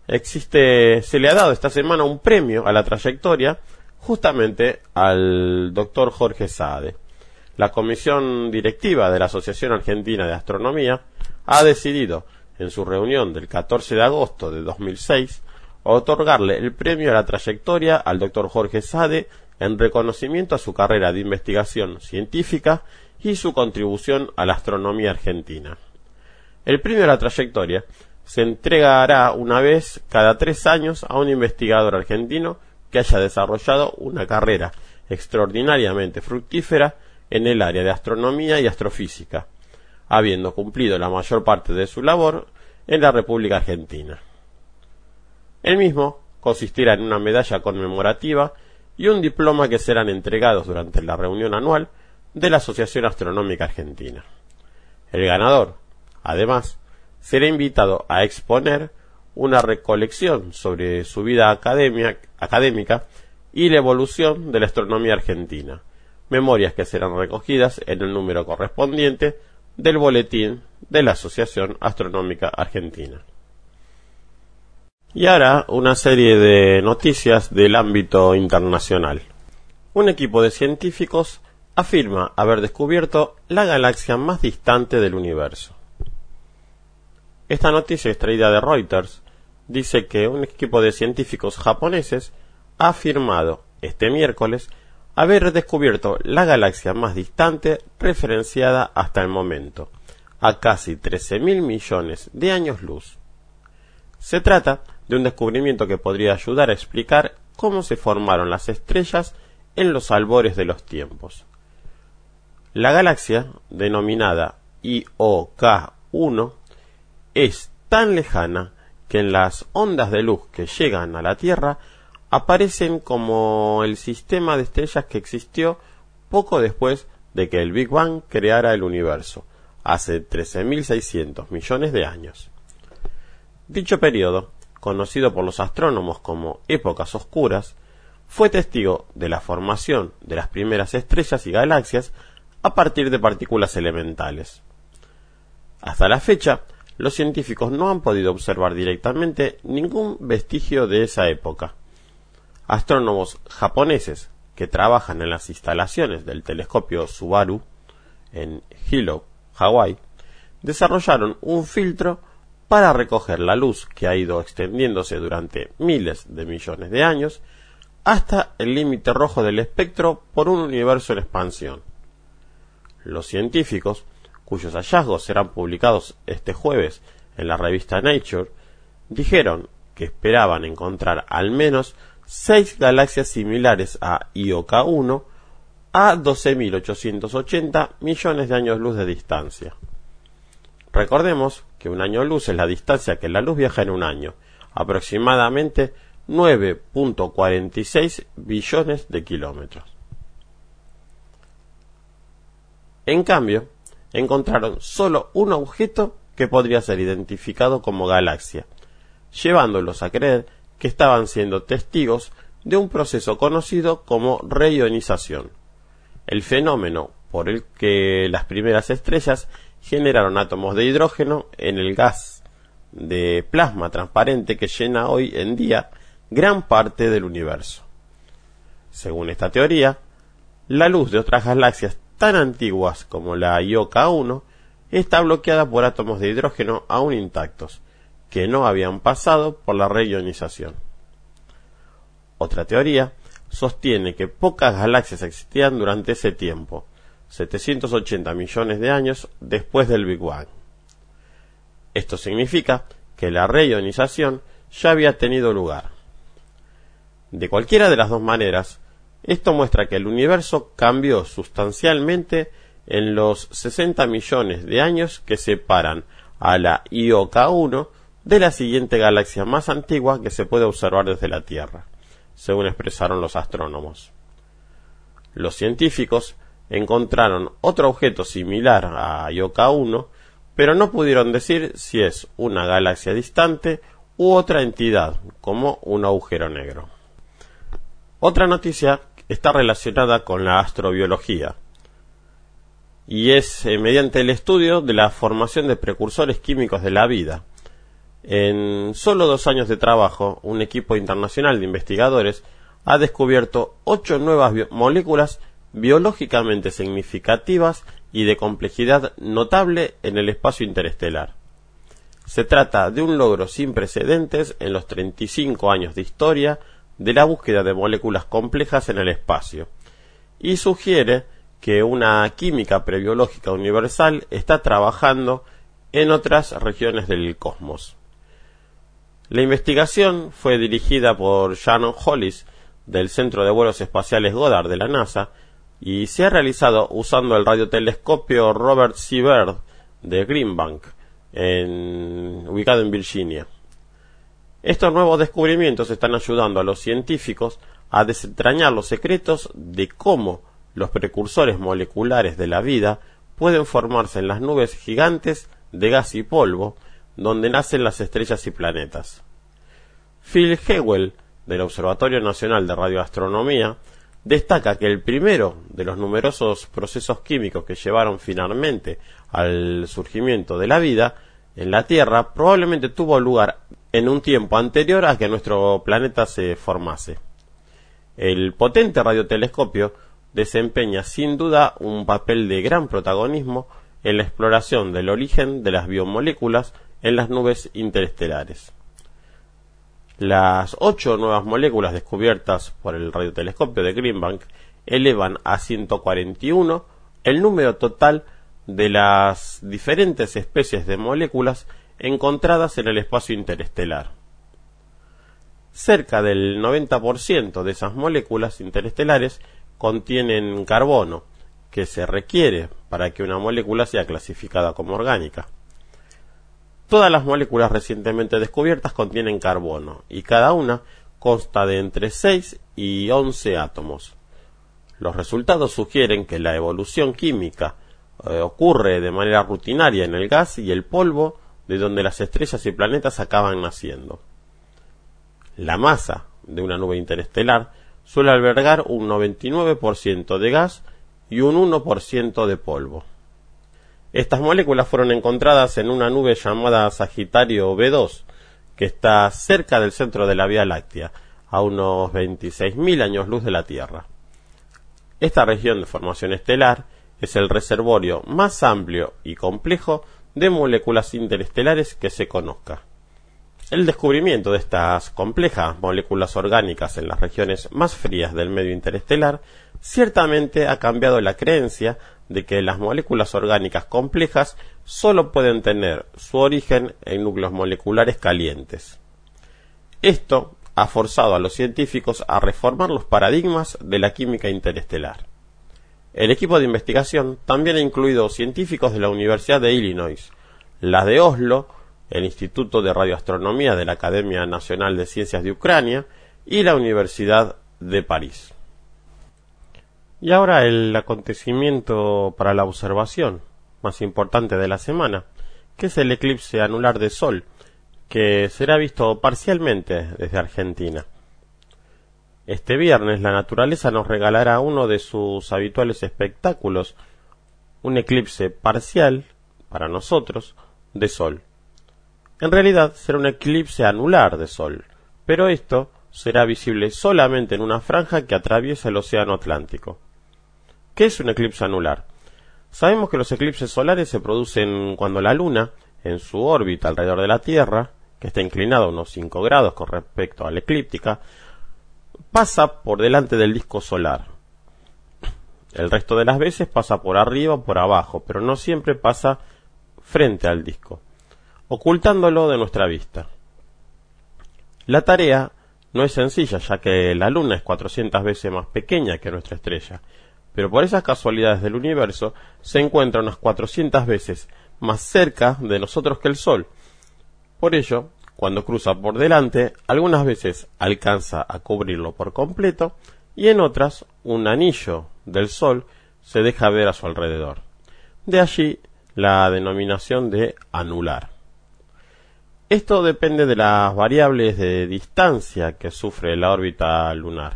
existe, se le ha dado esta semana un premio a la trayectoria justamente al doctor Jorge Saade. La comisión directiva de la Asociación Argentina de Astronomía ha decidido, en su reunión del catorce de agosto de dos mil seis, otorgarle el premio a la trayectoria al doctor Jorge Saade en reconocimiento a su carrera de investigación científica y su contribución a la astronomía argentina. El premio a la trayectoria se entregará una vez cada tres años a un investigador argentino que haya desarrollado una carrera extraordinariamente fructífera en el área de astronomía y astrofísica, habiendo cumplido la mayor parte de su labor en la República Argentina. El mismo consistirá en una medalla conmemorativa y un diploma que serán entregados durante la reunión anual de la Asociación Astronómica Argentina. El ganador, además, será invitado a exponer una recolección sobre su vida academia, académica y la evolución de la astronomía argentina, memorias que serán recogidas en el número correspondiente del boletín de la Asociación Astronómica Argentina. Y ahora una serie de noticias del ámbito internacional. Un equipo de científicos afirma haber descubierto la galaxia más distante del universo. Esta noticia, extraída de Reuters, dice que un equipo de científicos japoneses ha afirmado este miércoles haber descubierto la galaxia más distante referenciada hasta el momento, a casi trece mil millones de años luz. Se trata de un descubrimiento que podría ayudar a explicar cómo se formaron las estrellas en los albores de los tiempos. La galaxia, denominada I O K uno, es tan lejana que en las ondas de luz que llegan a la Tierra aparecen como el sistema de estrellas que existió poco después de que el Big Bang creara el universo, hace trece mil seiscientos millones de años. Dicho periodo, conocido por los astrónomos como épocas oscuras, fue testigo de la formación de las primeras estrellas y galaxias a partir de partículas elementales. Hasta la fecha, los científicos no han podido observar directamente ningún vestigio de esa época. Astrónomos japoneses que trabajan en las instalaciones del telescopio Subaru en Hilo, Hawái, desarrollaron un filtro para recoger la luz que ha ido extendiéndose durante miles de millones de años hasta el límite rojo del espectro por un universo en expansión. Los científicos, cuyos hallazgos serán publicados este jueves en la revista Nature, dijeron que esperaban encontrar al menos seis galaxias similares a I O K uno a doce mil ochocientos ochenta millones de años luz de distancia. Recordemos que un año luz es la distancia que la luz viaja en un año, aproximadamente nueve punto cuarenta y seis billones de kilómetros. En cambio, encontraron solo un objeto que podría ser identificado como galaxia, llevándolos a creer que estaban siendo testigos de un proceso conocido como reionización, el fenómeno por el que las primeras estrellas generaron átomos de hidrógeno en el gas de plasma transparente que llena hoy en día gran parte del universo. Según esta teoría, la luz de otras galaxias tan antiguas como la I O K uno está bloqueada por átomos de hidrógeno aún intactos, que no habían pasado por la reionización. Otra teoría sostiene que pocas galaxias existían durante ese tiempo, setecientos ochenta millones de años después del Big Bang. Esto significa que la reionización ya había tenido lugar. De cualquiera de las dos maneras, esto muestra que el universo cambió sustancialmente en los sesenta millones de años que separan a la I O K uno de la siguiente galaxia más antigua que se puede observar desde la Tierra, según expresaron los astrónomos. Los científicos encontraron otro objeto similar a I O K uno, pero no pudieron decir si es una galaxia distante u otra entidad, como un agujero negro. Otra noticia está relacionada con la astrobiología, y es eh, mediante el estudio de la formación de precursores químicos de la vida. En solo dos años de trabajo, un equipo internacional de investigadores ha descubierto ocho nuevas bio- moléculas biológicamente significativas y de complejidad notable en el espacio interestelar. Se trata de un logro sin precedentes en los treinta y cinco años de historia de la búsqueda de moléculas complejas en el espacio, y sugiere que una química prebiológica universal está trabajando en otras regiones del cosmos. La investigación fue dirigida por Shannon Hollis del Centro de Vuelos Espaciales Goddard de la NASA y se ha realizado usando el radiotelescopio Robert C. Byrd de Green Bank, en, ubicado en Virginia. Estos nuevos descubrimientos están ayudando a los científicos a desentrañar los secretos de cómo los precursores moleculares de la vida pueden formarse en las nubes gigantes de gas y polvo donde nacen las estrellas y planetas. Phil Hewell, del Observatorio Nacional de Radioastronomía, destaca que el primero de los numerosos procesos químicos que llevaron finalmente al surgimiento de la vida en la Tierra probablemente tuvo lugar en un tiempo anterior a que nuestro planeta se formase. El potente radiotelescopio desempeña sin duda un papel de gran protagonismo en la exploración del origen de las biomoléculas en las nubes interestelares. Las ocho nuevas moléculas descubiertas por el radiotelescopio de Green Bank elevan a ciento cuarenta y uno el número total de las diferentes especies de moléculas encontradas en el espacio interestelar. Cerca del noventa por ciento de esas moléculas interestelares contienen carbono, que se requiere para que una molécula sea clasificada como orgánica. Todas las moléculas recientemente descubiertas contienen carbono, y cada una consta de entre seis y once átomos. Los resultados sugieren que la evolución química eh, ocurre de manera rutinaria en el gas y el polvo de donde las estrellas y planetas acaban naciendo. La masa de una nube interestelar suele albergar un noventa y nueve por ciento de gas y un uno por ciento de polvo. Estas moléculas fueron encontradas en una nube llamada Sagitario B dos, que está cerca del centro de la Vía Láctea, a unos veintiséis mil años luz de la Tierra. Esta región de formación estelar es el reservorio más amplio y complejo de moléculas interestelares que se conozca. El descubrimiento de estas complejas moléculas orgánicas en las regiones más frías del medio interestelar ciertamente ha cambiado la creencia de que las moléculas orgánicas complejas solo pueden tener su origen en núcleos moleculares calientes. Esto ha forzado a los científicos a reformar los paradigmas de la química interestelar. El equipo de investigación también ha incluido científicos de la Universidad de Illinois, la de Oslo, el Instituto de Radioastronomía de la Academia Nacional de Ciencias de Ucrania y la Universidad de París. Y ahora el acontecimiento para la observación más importante de la semana, que es el eclipse anular de Sol, que será visto parcialmente desde Argentina. Este viernes la naturaleza nos regalará uno de sus habituales espectáculos, un eclipse parcial, para nosotros, de Sol. En realidad será un eclipse anular de Sol, pero esto será visible solamente en una franja que atraviesa el Océano Atlántico. ¿Qué es un eclipse anular? Sabemos que los eclipses solares se producen cuando la Luna, en su órbita alrededor de la Tierra, que está inclinada a unos cinco grados con respecto a la eclíptica, pasa por delante del disco solar. El resto de las veces pasa por arriba o por abajo, pero no siempre pasa frente al disco, ocultándolo de nuestra vista. La tarea no es sencilla, ya que la Luna es cuatrocientas veces más pequeña que nuestra estrella, pero por esas casualidades del universo se encuentra unas cuatrocientas veces más cerca de nosotros que el Sol. Por ello, cuando cruza por delante, algunas veces alcanza a cubrirlo por completo y en otras un anillo del Sol se deja ver a su alrededor. De allí la denominación de anular. Esto depende de las variables de distancia que sufre la órbita lunar.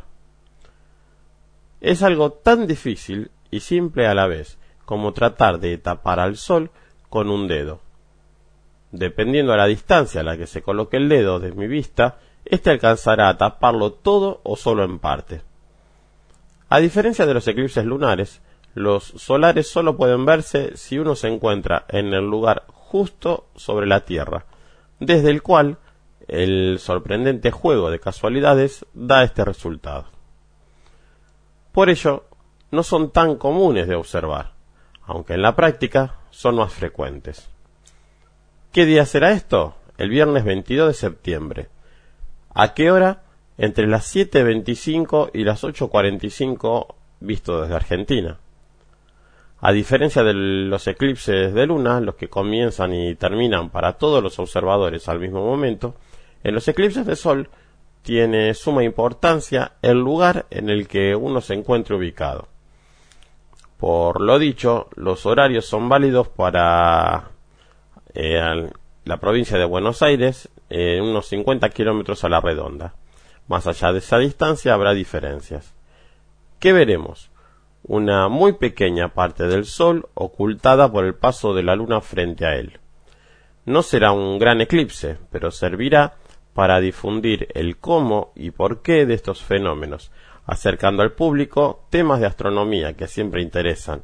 Es algo tan difícil y simple a la vez como tratar de tapar al Sol con un dedo. Dependiendo de la distancia a la que se coloque el dedo de mi vista, este alcanzará a taparlo todo o solo en parte. A diferencia de los eclipses lunares, los solares solo pueden verse si uno se encuentra en el lugar justo sobre la Tierra, desde el cual el sorprendente juego de casualidades da este resultado. Por ello, no son tan comunes de observar, aunque en la práctica son más frecuentes. ¿Qué día será esto? El viernes veintidós de septiembre. ¿A qué hora? Entre las siete veinticinco y las ocho cuarenta y cinco, visto desde Argentina. A diferencia de los eclipses de luna, los que comienzan y terminan para todos los observadores al mismo momento, en los eclipses de sol tiene suma importancia el lugar en el que uno se encuentre ubicado. Por lo dicho, los horarios son válidos para eh, la provincia de Buenos Aires, en eh, unos cincuenta kilómetros a la redonda. Más allá de esa distancia habrá diferencias. ¿Qué veremos? Una muy pequeña parte del Sol ocultada por el paso de la Luna frente a él. No será un gran eclipse, pero servirá para difundir el cómo y por qué de estos fenómenos, acercando al público temas de astronomía que siempre interesan.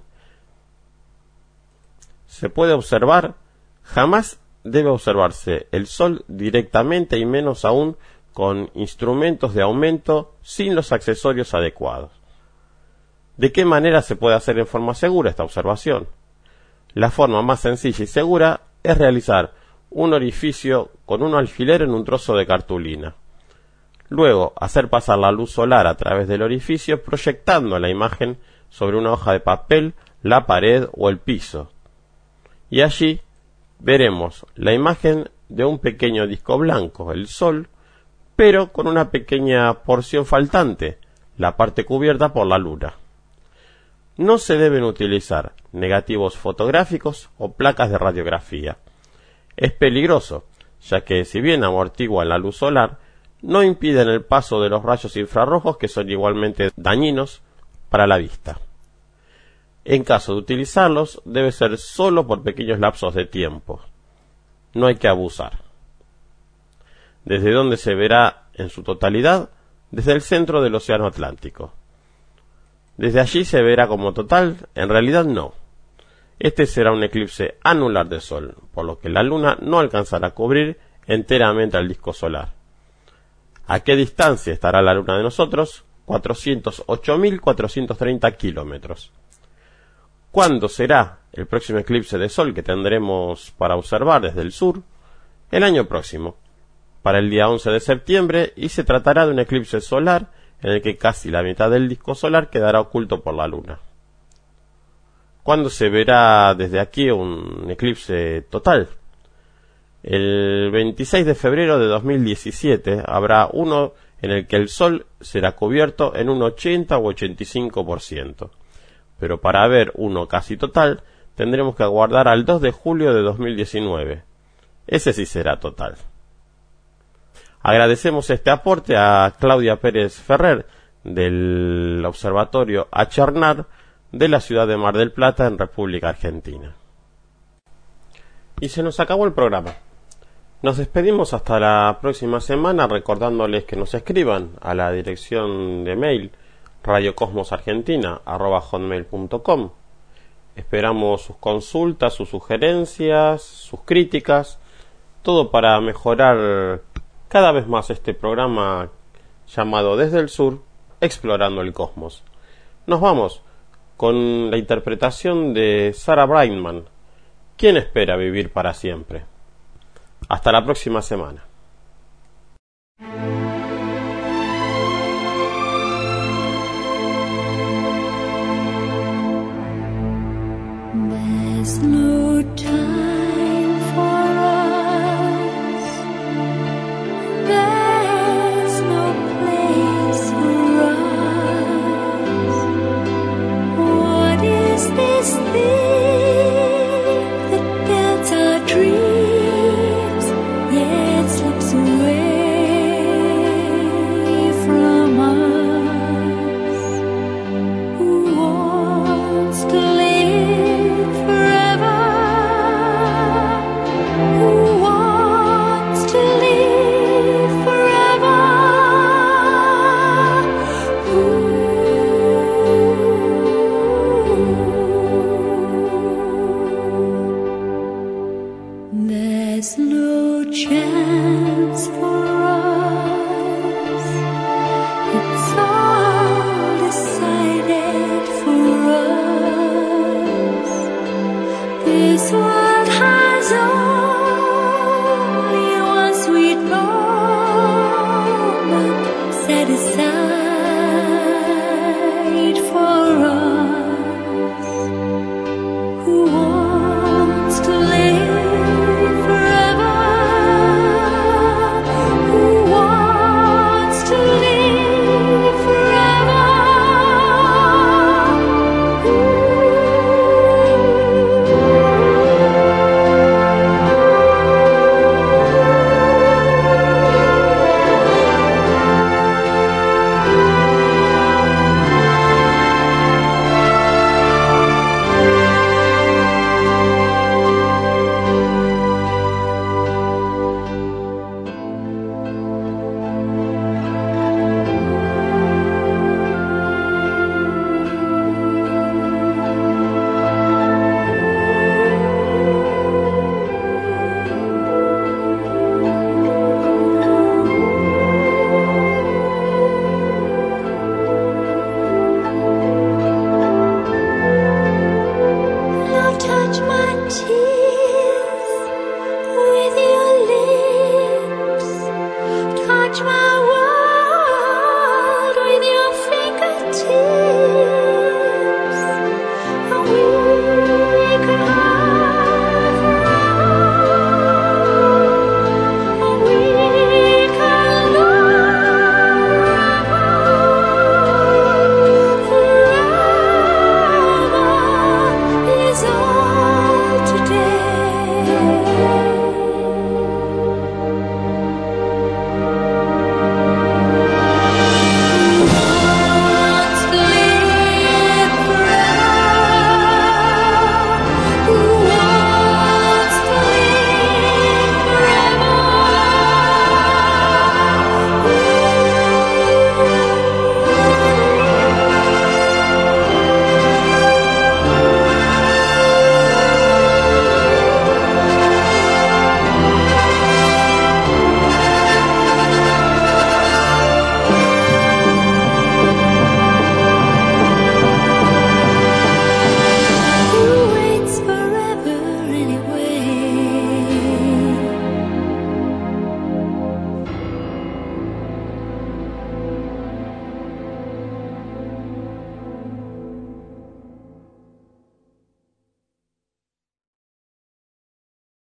¿Se puede observar? Jamás debe observarse el Sol directamente y menos aún con instrumentos de aumento sin los accesorios adecuados. ¿De qué manera se puede hacer en forma segura esta observación? La forma más sencilla y segura es realizar un orificio con un alfiler en un trozo de cartulina. Luego, hacer pasar la luz solar a través del orificio proyectando la imagen sobre una hoja de papel, la pared o el piso. Y allí veremos la imagen de un pequeño disco blanco, el Sol, pero con una pequeña porción faltante, la parte cubierta por la Luna. No se deben utilizar negativos fotográficos o placas de radiografía. Es peligroso, ya que si bien amortiguan la luz solar, no impiden el paso de los rayos infrarrojos que son igualmente dañinos para la vista. En caso de utilizarlos, debe ser solo por pequeños lapsos de tiempo. No hay que abusar. ¿Desde dónde se verá en su totalidad? Desde el centro del Océano Atlántico. Desde allí se verá como total, en realidad no. Este será un eclipse anular de Sol, por lo que la Luna no alcanzará a cubrir enteramente al disco solar. ¿A qué distancia estará la Luna de nosotros? cuatrocientos ocho mil cuatrocientos treinta kilómetros. ¿Cuándo será el próximo eclipse de Sol que tendremos para observar desde el sur? El año próximo, para el día once de septiembre, y se tratará de un eclipse solar en el que casi la mitad del disco solar quedará oculto por la Luna. ¿Cuándo se verá desde aquí un eclipse total? El veintiséis de febrero de dos mil diecisiete habrá uno en el que el Sol será cubierto en un ochenta u ochenta y cinco por ciento. Pero para ver uno casi total, tendremos que aguardar al dos de julio de dos mil diecinueve. Ese sí será total. Agradecemos este aporte a Claudia Pérez Ferrer del Observatorio Achernard de la ciudad de Mar del Plata en República Argentina. Y se nos acabó el programa. Nos despedimos hasta la próxima semana recordándoles que nos escriban a la dirección de mail radiocosmosargentina arroba hotmail punto com. Esperamos sus consultas, sus sugerencias, sus críticas, todo para mejorar cada vez más este programa llamado Desde el Sur, Explorando el Cosmos. Nos vamos con la interpretación de Sarah Brightman. ¿Quién espera vivir para siempre? Hasta la próxima semana. There's no time for us. There's no place for us. What is this thing that builds our dreams? Yeah, it's brightest hour.